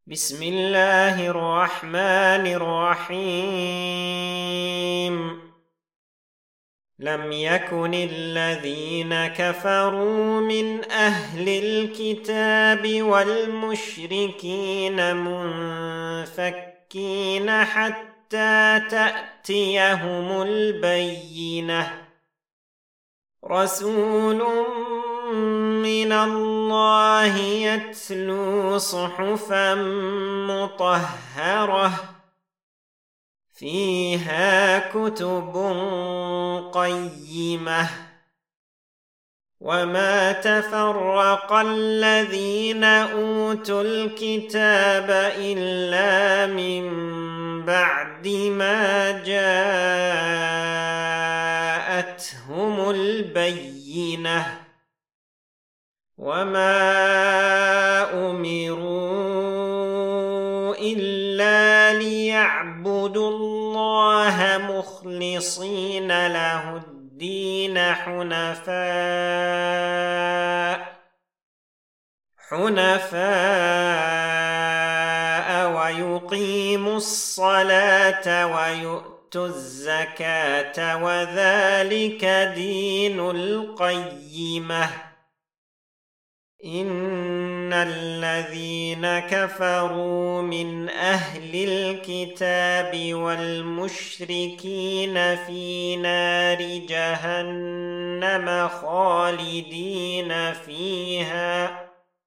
بسم الله الرحمن الرحيم. لم يكن الذين كفروا من أهل الكتاب والمشركين منفكين حتى تأتيهم البينة. رسول من الله يتلو صحفا مطهرة فيها كتب قيمة. وما تفرق الذين أوتوا الكتاب إلا من بعد ما جاءتهم البينة. وما أمروا إلا ليعبدوا الله مخلصين له الدين حنفاء ويقيموا الصلاة ويؤتوا الزكاة وذلك دين القيمة. إن الذين كفروا من أهل الكتاب والمشركين في نار جهنم خالدين فيها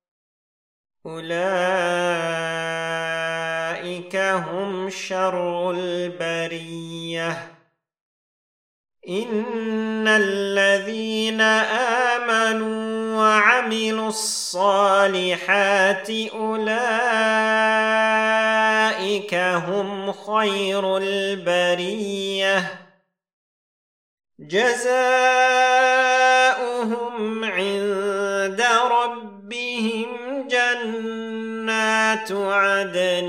أولئك هم شر البرية. إن الذين آمنوا وعملوا الصالحات أولئك هم خير البرية. جزاؤهم عند ربهم جنات عدن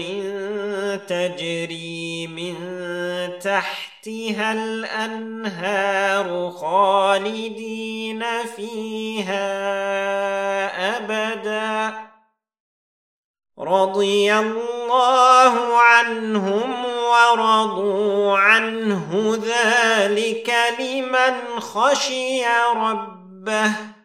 تجري من تحتها الأنهار خالدين فيها أبدا. رضي الله عنهم ورضوا عنه ذلك لمن خشي ربه.